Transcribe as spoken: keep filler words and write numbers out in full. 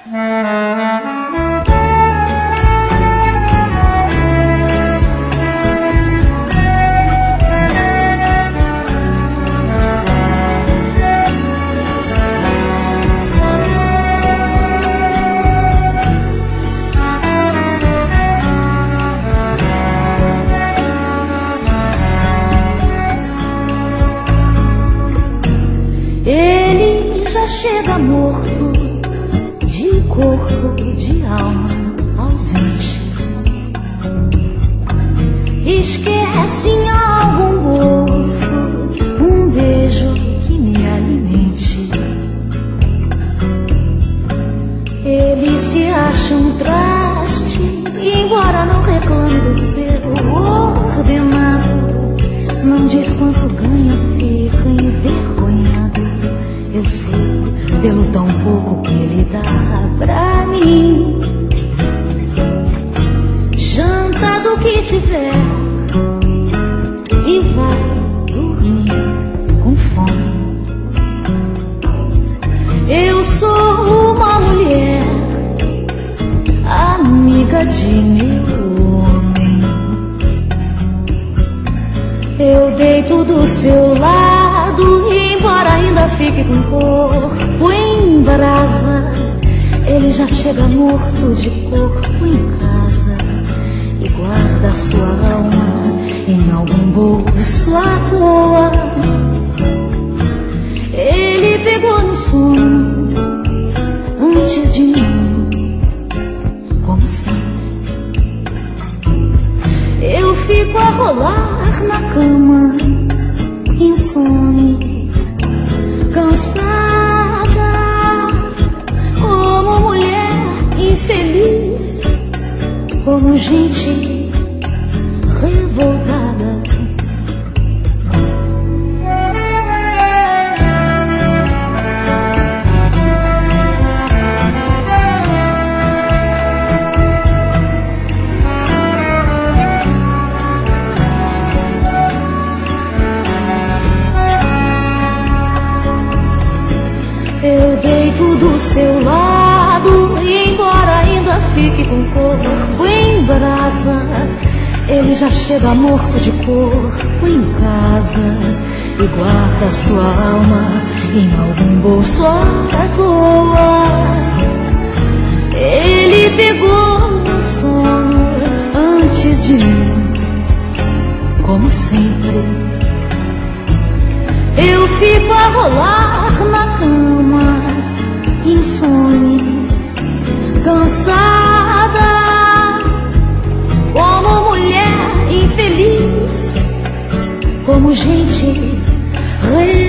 Chega morto, de corpo, de alma ausente. Esquece em algum bolso um beijo que me alimente. Ele se acha um traste, embora não reclame do seu ordenado. Não diz quanto ganha, fica envergonhado. Eu sei, pelo tão pouco que ele dá pra mim. Janta do que tiver e vai dormir com fome. Eu sou uma mulher, amiga de meu homem. Eu deito do seu lado, embora ainda fique com corpo em brasa. Ele já chega morto de corpo em casa e guarda sua alma em algum bolso à toa. Ele pegou no sono antes de mim, como sempre. Eu fico a rolar na cama, insone, cansada, como mulher infeliz, como gente revoltada. Eu deito do seu lado, embora ainda fique com o corpo em brasa. Ele já chega morto de corpo em casa e guarda sua alma em algum bolso à toa. Ele pegou no sono antes de mim, como sempre. Eu fico a rolar na cama, insone, cansada, como mulher infeliz, como gente revoltada.